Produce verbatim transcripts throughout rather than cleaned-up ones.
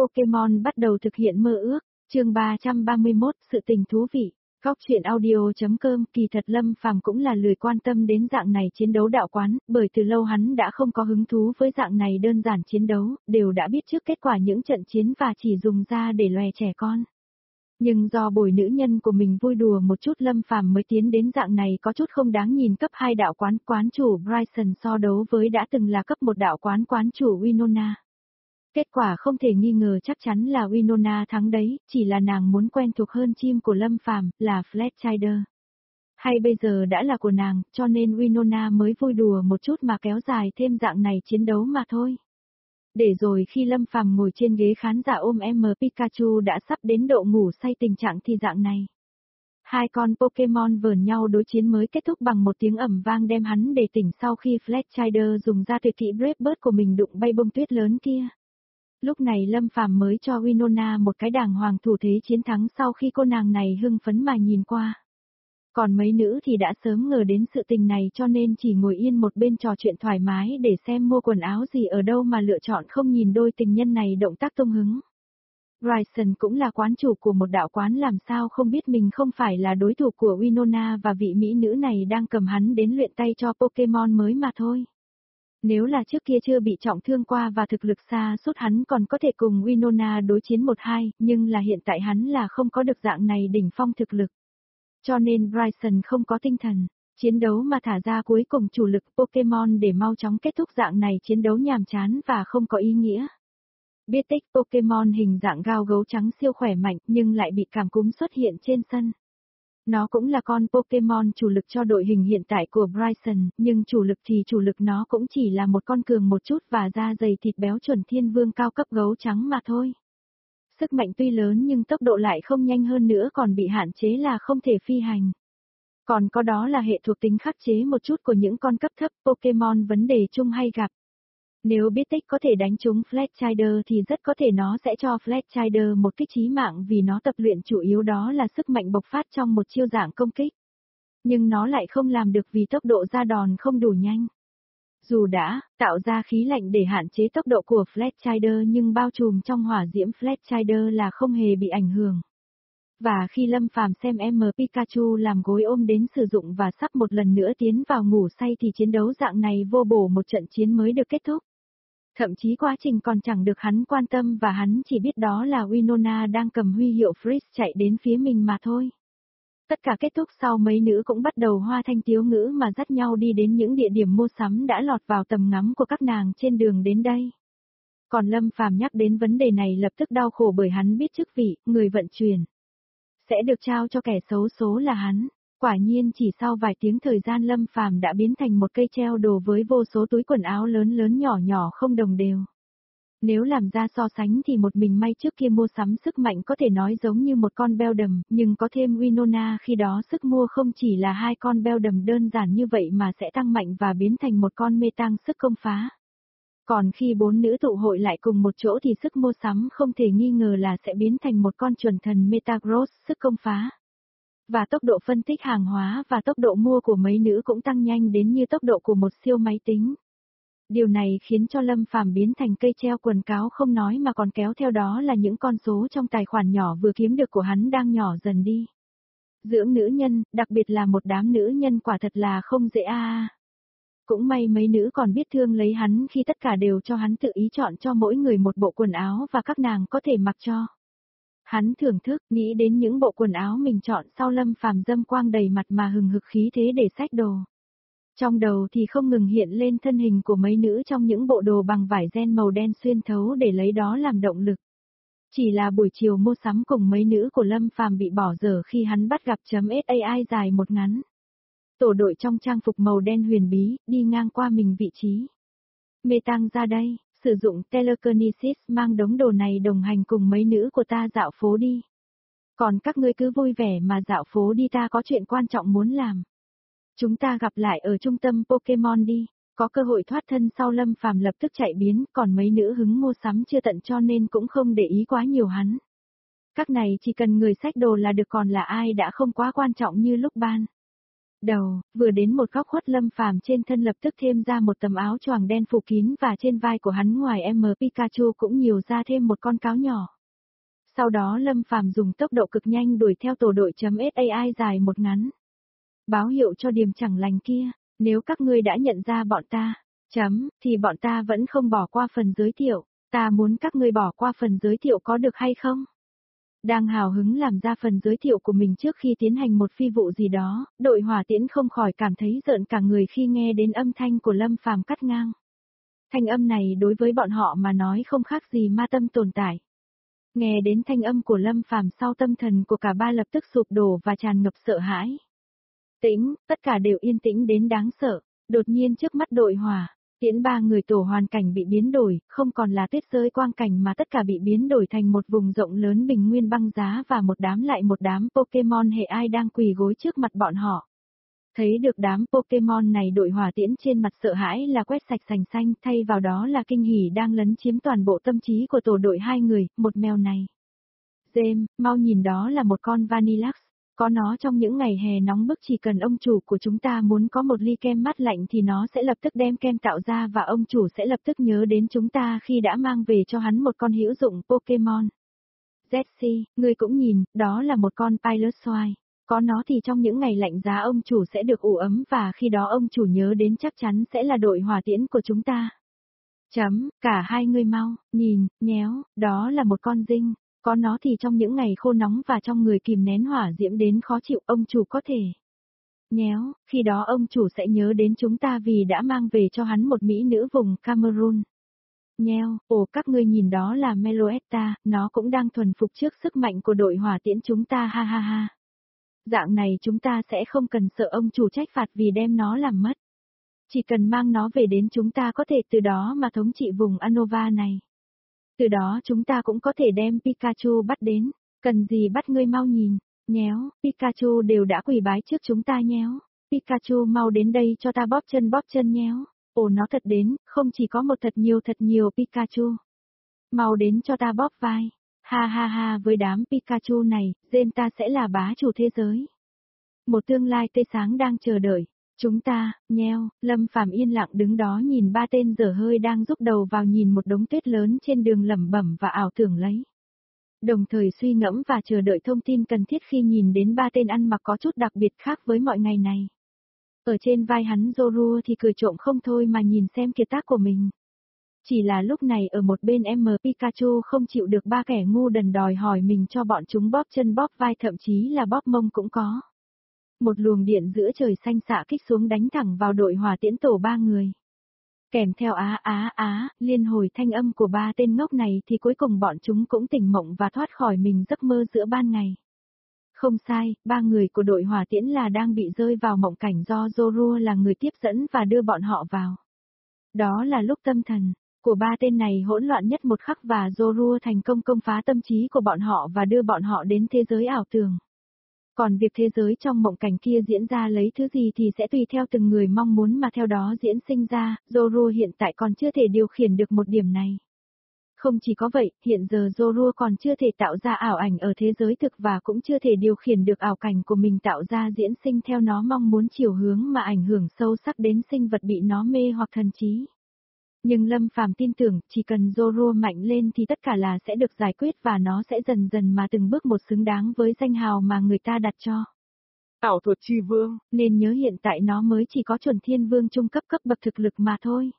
Pokemon bắt đầu thực hiện mơ ước, chương ba trăm ba mươi mốt, sự tình thú vị. Góc truyện audio.com. Kỳ thật Lâm Phàm cũng là lười quan tâm đến dạng này chiến đấu đạo quán, bởi từ lâu hắn đã không có hứng thú với dạng này đơn giản chiến đấu, đều đã biết trước kết quả những trận chiến và chỉ dùng ra để lòe trẻ con. Nhưng do bồi nữ nhân của mình vui đùa một chút, Lâm Phàm mới tiến đến dạng này có chút không đáng nhìn cấp hai đạo quán. Quán chủ Bryson so đấu với đã từng là cấp một đạo quán quán chủ Winona. Kết quả không thể nghi ngờ chắc chắn là Winona thắng đấy, chỉ là nàng muốn quen thuộc hơn chim của Lâm Phàm, là Fletchider. Hay bây giờ đã là của nàng, cho nên Winona mới vui đùa một chút mà kéo dài thêm dạng này chiến đấu mà thôi. Để rồi khi Lâm Phàm ngồi trên ghế khán giả ôm em Pikachu đã sắp đến độ ngủ say tình trạng thì dạng này. Hai con Pokemon vờn nhau đối chiến mới kết thúc bằng một tiếng ầm vang đem hắn để tỉnh sau khi Fletchider dùng ra tuyệt kỹ Brave Bird của mình đụng bay bông tuyết lớn kia. Lúc này Lâm Phàm mới cho Winona một cái đàng hoàng thủ thế chiến thắng sau khi cô nàng này hưng phấn mà nhìn qua. Còn mấy nữ thì đã sớm ngờ đến sự tình này cho nên chỉ ngồi yên một bên trò chuyện thoải mái để xem mua quần áo gì ở đâu mà lựa chọn không nhìn đôi tình nhân này động tác tung hứng. Bryson cũng là quán chủ của một đạo quán, làm sao không biết mình không phải là đối thủ của Winona và vị mỹ nữ này đang cầm hắn đến luyện tay cho Pokemon mới mà thôi. Nếu là trước kia chưa bị trọng thương qua và thực lực xa suốt hắn còn có thể cùng Winona đối chiến một hai, nhưng là hiện tại hắn là không có được dạng này đỉnh phong thực lực. Cho nên Bryson không có tinh thần chiến đấu mà thả ra cuối cùng chủ lực Pokemon để mau chóng kết thúc dạng này chiến đấu nhàm chán và không có ý nghĩa. Biết tích Pokemon hình dạng gao gấu trắng siêu khỏe mạnh nhưng lại bị cảm cúm xuất hiện trên sân. Nó cũng là con Pokemon chủ lực cho đội hình hiện tại của Bryson, nhưng chủ lực thì chủ lực nó cũng chỉ là một con cường một chút và da dày thịt béo chuẩn thiên vương cao cấp gấu trắng mà thôi. Sức mạnh tuy lớn nhưng tốc độ lại không nhanh hơn nữa, còn bị hạn chế là không thể phi hành. Còn có đó là hệ thuộc tính khắc chế một chút của những con cấp thấp Pokemon vấn đề chung hay gặp. Nếu biết tích có thể đánh trúng Fletchider thì rất có thể nó sẽ cho Fletchider một kích chí mạng vì nó tập luyện chủ yếu đó là sức mạnh bộc phát trong một chiêu dạng công kích. Nhưng nó lại không làm được vì tốc độ ra đòn không đủ nhanh. Dù đã tạo ra khí lạnh để hạn chế tốc độ của Fletchider nhưng bao trùm trong hỏa diễm Fletchider là không hề bị ảnh hưởng. Và khi Lâm Phàm xem em Pikachu làm gối ôm đến sử dụng và sắp một lần nữa tiến vào ngủ say thì chiến đấu dạng này vô bổ một trận chiến mới được kết thúc. Thậm chí quá trình còn chẳng được hắn quan tâm và hắn chỉ biết đó là Winona đang cầm huy hiệu Freeze chạy đến phía mình mà thôi. Tất cả kết thúc sau mấy nữ cũng bắt đầu hoa thanh tiếu ngữ mà dắt nhau đi đến những địa điểm mua sắm đã lọt vào tầm ngắm của các nàng trên đường đến đây. Còn Lâm Phàm nhắc đến vấn đề này lập tức đau khổ bởi hắn biết chức vị, người vận chuyển sẽ được trao cho kẻ xấu số là hắn. Quả nhiên chỉ sau vài tiếng thời gian Lâm Phàm đã biến thành một cây treo đồ với vô số túi quần áo lớn lớn nhỏ nhỏ không đồng đều. Nếu làm ra so sánh thì một mình may trước kia mua sắm sức mạnh có thể nói giống như một con beo đầm, nhưng có thêm Winona khi đó sức mua không chỉ là hai con beo đầm đơn giản như vậy mà sẽ tăng mạnh và biến thành một con mê tăng sức công phá. Còn khi bốn nữ tụ hội lại cùng một chỗ thì sức mua sắm không thể nghi ngờ là sẽ biến thành một con chuẩn thần Metagross sức công phá. Và tốc độ phân tích hàng hóa và tốc độ mua của mấy nữ cũng tăng nhanh đến như tốc độ của một siêu máy tính. Điều này khiến cho Lâm Phàm biến thành cây treo quần cáo không nói mà còn kéo theo đó là những con số trong tài khoản nhỏ vừa kiếm được của hắn đang nhỏ dần đi. Dưỡng nữ nhân, đặc biệt là một đám nữ nhân quả thật là không dễ a. À. Cũng may mấy nữ còn biết thương lấy hắn khi tất cả đều cho hắn tự ý chọn cho mỗi người một bộ quần áo và các nàng có thể mặc cho. Hắn thưởng thức, nghĩ đến những bộ quần áo mình chọn sau Lâm Phàm dâm quang đầy mặt mà hừng hực khí thế để xách đồ. Trong đầu thì không ngừng hiện lên thân hình của mấy nữ trong những bộ đồ bằng vải ren màu đen xuyên thấu để lấy đó làm động lực. Chỉ là buổi chiều mua sắm cùng mấy nữ của Lâm Phàm bị bỏ dở khi hắn bắt gặp chấm .sai dài một ngắn. Tổ đội trong trang phục màu đen huyền bí, đi ngang qua mình vị trí. Mê tăng ra đây. Sử dụng telekinesis mang đống đồ này đồng hành cùng mấy nữ của ta dạo phố đi. Còn các ngươi cứ vui vẻ mà dạo phố đi, ta có chuyện quan trọng muốn làm. Chúng ta gặp lại ở trung tâm Pokemon đi. Có cơ hội thoát thân sau Lâm Phàm lập tức chạy biến, còn mấy nữ hứng mua sắm chưa tận cho nên cũng không để ý quá nhiều hắn. Các này chỉ cần người xách đồ là được, còn là ai đã không quá quan trọng như lúc ban. đầu, vừa đến một góc khuất Lâm Phàm trên thân lập tức thêm ra một tấm áo choàng đen phủ kín và trên vai của hắn ngoài M Pikachu cũng nhiều ra thêm một con cáo nhỏ. Sau đó Lâm Phàm dùng tốc độ cực nhanh đuổi theo tổ đội .sai dài một ngắn. Báo hiệu cho điểm chẳng lành kia, nếu các ngươi đã nhận ra bọn ta, chấm, thì bọn ta vẫn không bỏ qua phần giới thiệu, ta muốn các ngươi bỏ qua phần giới thiệu có được hay không? Đang hào hứng làm ra phần giới thiệu của mình trước khi tiến hành một phi vụ gì đó, đội hỏa tiễn không khỏi cảm thấy rợn cả người khi nghe đến âm thanh của Lâm Phàm cắt ngang. Thanh âm này đối với bọn họ mà nói không khác gì ma tâm tồn tại. Nghe đến thanh âm của Lâm Phàm sau tâm thần của cả ba lập tức sụp đổ và tràn ngập sợ hãi. Tĩnh, tất cả đều yên tĩnh đến đáng sợ, đột nhiên trước mắt đội hỏa, tiễn ba người tổ hoàn cảnh bị biến đổi, không còn là tuyết rơi quang cảnh mà tất cả bị biến đổi thành một vùng rộng lớn bình nguyên băng giá và một đám lại một đám Pokemon hệ ai đang quỳ gối trước mặt bọn họ. Thấy được đám Pokemon này đội hỏa tiễn trên mặt sợ hãi là quét sạch sành xanh, thay vào đó là kinh hỉ đang lấn chiếm toàn bộ tâm trí của tổ đội hai người, một mèo này. James, mau nhìn đó là một con Vanilluxe, có nó trong những ngày hè nóng bức chỉ cần ông chủ của chúng ta muốn có một ly kem mát lạnh thì nó sẽ lập tức đem kem tạo ra và ông chủ sẽ lập tức nhớ đến chúng ta khi đã mang về cho hắn một con hữu dụng Pokemon. Jessie, ngươi cũng nhìn, đó là một con Piloswine. Có nó thì trong những ngày lạnh giá ông chủ sẽ được ủ ấm và khi đó ông chủ nhớ đến chắc chắn sẽ là đội hỏa tiễn của chúng ta. Chấm, cả hai người mau, nhìn, nhéo, đó là một con dinh. Có nó thì trong những ngày khô nóng và trong người kìm nén hỏa diễm đến khó chịu ông chủ có thể. Nhéo, khi đó ông chủ sẽ nhớ đến chúng ta vì đã mang về cho hắn một mỹ nữ vùng Cameroon. Nheo, ồ các ngươi nhìn đó là Meloetta, nó cũng đang thuần phục trước sức mạnh của đội hỏa tiễn chúng ta ha ha ha. Dạng này chúng ta sẽ không cần sợ ông chủ trách phạt vì đem nó làm mất. Chỉ cần mang nó về đến chúng ta có thể từ đó mà thống trị vùng Anova này. Từ đó chúng ta cũng có thể đem Pikachu bắt đến, cần gì bắt ngươi mau nhìn, nhéo, Pikachu đều đã quỳ bái trước chúng ta nhéo, Pikachu mau đến đây cho ta bóp chân bóp chân nhéo, ồ nó thật đến, không chỉ có một thật nhiều thật nhiều Pikachu. Mau đến cho ta bóp vai, ha ha ha với đám Pikachu này, Zen ta sẽ là bá chủ thế giới. Một tương lai tươi sáng đang chờ đợi. Chúng ta, nheo, Lâm Phàm yên lặng đứng đó nhìn ba tên dở hơi đang rúc đầu vào nhìn một đống tuyết lớn trên đường lẩm bẩm và ảo tưởng lấy. Đồng thời suy ngẫm và chờ đợi thông tin cần thiết khi nhìn đến ba tên ăn mặc có chút đặc biệt khác với mọi ngày này. Ở trên vai hắn Zorua thì cười trộm không thôi mà nhìn xem kiệt tác của mình. Chỉ là lúc này ở một bên M Pikachu không chịu được ba kẻ ngu đần đòi hỏi mình cho bọn chúng bóp chân bóp vai thậm chí là bóp mông cũng có. Một luồng điện giữa trời xanh xạ kích xuống đánh thẳng vào đội hỏa tiễn tổ ba người. Kèm theo á á á, liên hồi thanh âm của ba tên ngốc này thì cuối cùng bọn chúng cũng tỉnh mộng và thoát khỏi mình giấc mơ giữa ban ngày. Không sai, ba người của đội hỏa tiễn là đang bị rơi vào mộng cảnh do Zorua là người tiếp dẫn và đưa bọn họ vào. Đó là lúc tâm thần của ba tên này hỗn loạn nhất một khắc và Zorua thành công công phá tâm trí của bọn họ và đưa bọn họ đến thế giới ảo tưởng. Còn việc thế giới trong mộng cảnh kia diễn ra lấy thứ gì thì sẽ tùy theo từng người mong muốn mà theo đó diễn sinh ra, Zorua hiện tại còn chưa thể điều khiển được một điểm này. Không chỉ có vậy, hiện giờ Zorua còn chưa thể tạo ra ảo ảnh ở thế giới thực và cũng chưa thể điều khiển được ảo cảnh của mình tạo ra diễn sinh theo nó mong muốn chiều hướng mà ảnh hưởng sâu sắc đến sinh vật bị nó mê hoặc thần trí. Nhưng Lâm Phàm tin tưởng, chỉ cần Zorua mạnh lên thì tất cả là sẽ được giải quyết và nó sẽ dần dần mà từng bước một xứng đáng với danh hào mà người ta đặt cho. Ảo thuật chi vương, nên nhớ hiện tại nó mới chỉ có chuẩn thiên vương trung cấp cấp bậc thực lực mà thôi.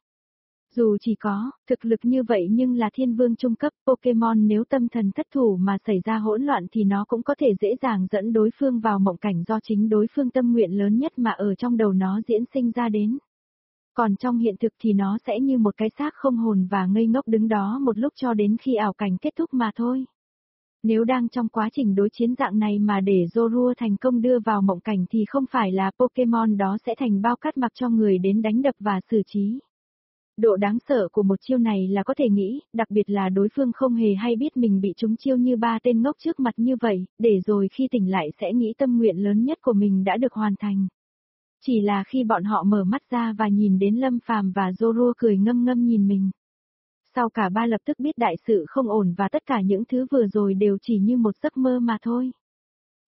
Dù chỉ có thực lực như vậy nhưng là thiên vương trung cấp Pokemon nếu tâm thần thất thủ mà xảy ra hỗn loạn thì nó cũng có thể dễ dàng dẫn đối phương vào mộng cảnh do chính đối phương tâm nguyện lớn nhất mà ở trong đầu nó diễn sinh ra đến. Còn trong hiện thực thì nó sẽ như một cái xác không hồn và ngây ngốc đứng đó một lúc cho đến khi ảo cảnh kết thúc mà thôi. Nếu đang trong quá trình đối chiến dạng này mà để Zorua thành công đưa vào mộng cảnh thì không phải là Pokemon đó sẽ thành bao cát mặc cho người đến đánh đập và xử trí. Độ đáng sợ của một chiêu này là có thể nghĩ, đặc biệt là đối phương không hề hay biết mình bị trúng chiêu như ba tên ngốc trước mặt như vậy, để rồi khi tỉnh lại sẽ nghĩ tâm nguyện lớn nhất của mình đã được hoàn thành. Chỉ là khi bọn họ mở mắt ra và nhìn đến Lâm Phàm và Zorua cười ngâm ngâm nhìn mình. Sau cả ba lập tức biết đại sự không ổn và tất cả những thứ vừa rồi đều chỉ như một giấc mơ mà thôi.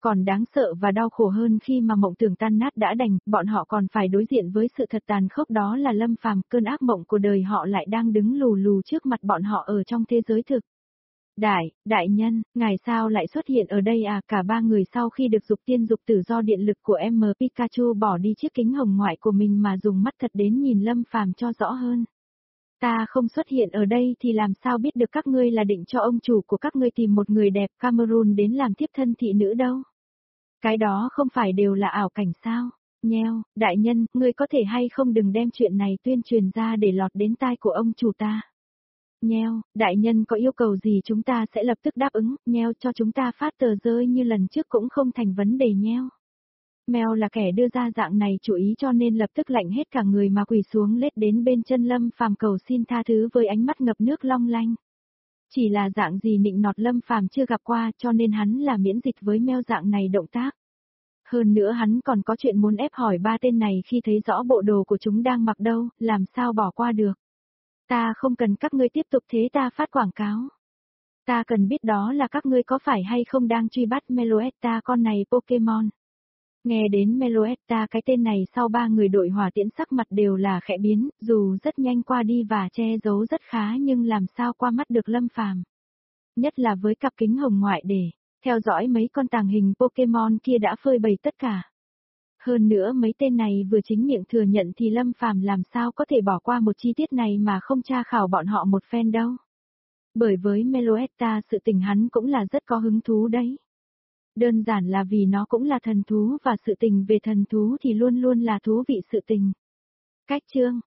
Còn đáng sợ và đau khổ hơn khi mà mộng tưởng tan nát đã đành, bọn họ còn phải đối diện với sự thật tàn khốc đó là Lâm Phàm, cơn ác mộng của đời họ lại đang đứng lù lù trước mặt bọn họ ở trong thế giới thực. Đại, đại nhân, ngài sao lại xuất hiện ở đây à? Cả ba người sau khi được dục tiên dục tử do điện lực của em Pikachu bỏ đi chiếc kính hồng ngoại của mình mà dùng mắt thật đến nhìn Lâm Phàm cho rõ hơn. Ta không xuất hiện ở đây thì làm sao biết được các ngươi là định cho ông chủ của các ngươi tìm một người đẹp Cameroon đến làm tiếp thân thị nữ đâu. Cái đó không phải đều là ảo cảnh sao? Nheo, đại nhân, ngươi có thể hay không đừng đem chuyện này tuyên truyền ra để lọt đến tai của ông chủ ta. Nheo, đại nhân có yêu cầu gì chúng ta sẽ lập tức đáp ứng, nheo cho chúng ta phát tờ rơi như lần trước cũng không thành vấn đề nheo. Mèo là kẻ đưa ra dạng này chủ ý cho nên lập tức lạnh hết cả người mà quỳ xuống lết đến bên chân Lâm Phàm cầu xin tha thứ với ánh mắt ngập nước long lanh. Chỉ là dạng gì nịnh nọt Lâm Phàm chưa gặp qua cho nên hắn là miễn dịch với mèo dạng này động tác. Hơn nữa hắn còn có chuyện muốn ép hỏi ba tên này khi thấy rõ bộ đồ của chúng đang mặc đâu, làm sao bỏ qua được. Ta không cần các ngươi tiếp tục thế ta phát quảng cáo. Ta cần biết đó là các ngươi có phải hay không đang truy bắt Meloetta con này Pokemon. Nghe đến Meloetta cái tên này sau ba người đội hỏa tiễn sắc mặt đều là khẽ biến, dù rất nhanh qua đi và che giấu rất khá nhưng làm sao qua mắt được Lâm Phàm. Nhất là với cặp kính hồng ngoại để theo dõi mấy con tàng hình Pokemon kia đã phơi bày tất cả. Hơn nữa mấy tên này vừa chính miệng thừa nhận thì Lâm Phàm làm sao có thể bỏ qua một chi tiết này mà không tra khảo bọn họ một phen đâu. Bởi với Meloetta sự tình hắn cũng là rất có hứng thú đấy. Đơn giản là vì nó cũng là thần thú và sự tình về thần thú thì luôn luôn là thú vị sự tình. Cách chương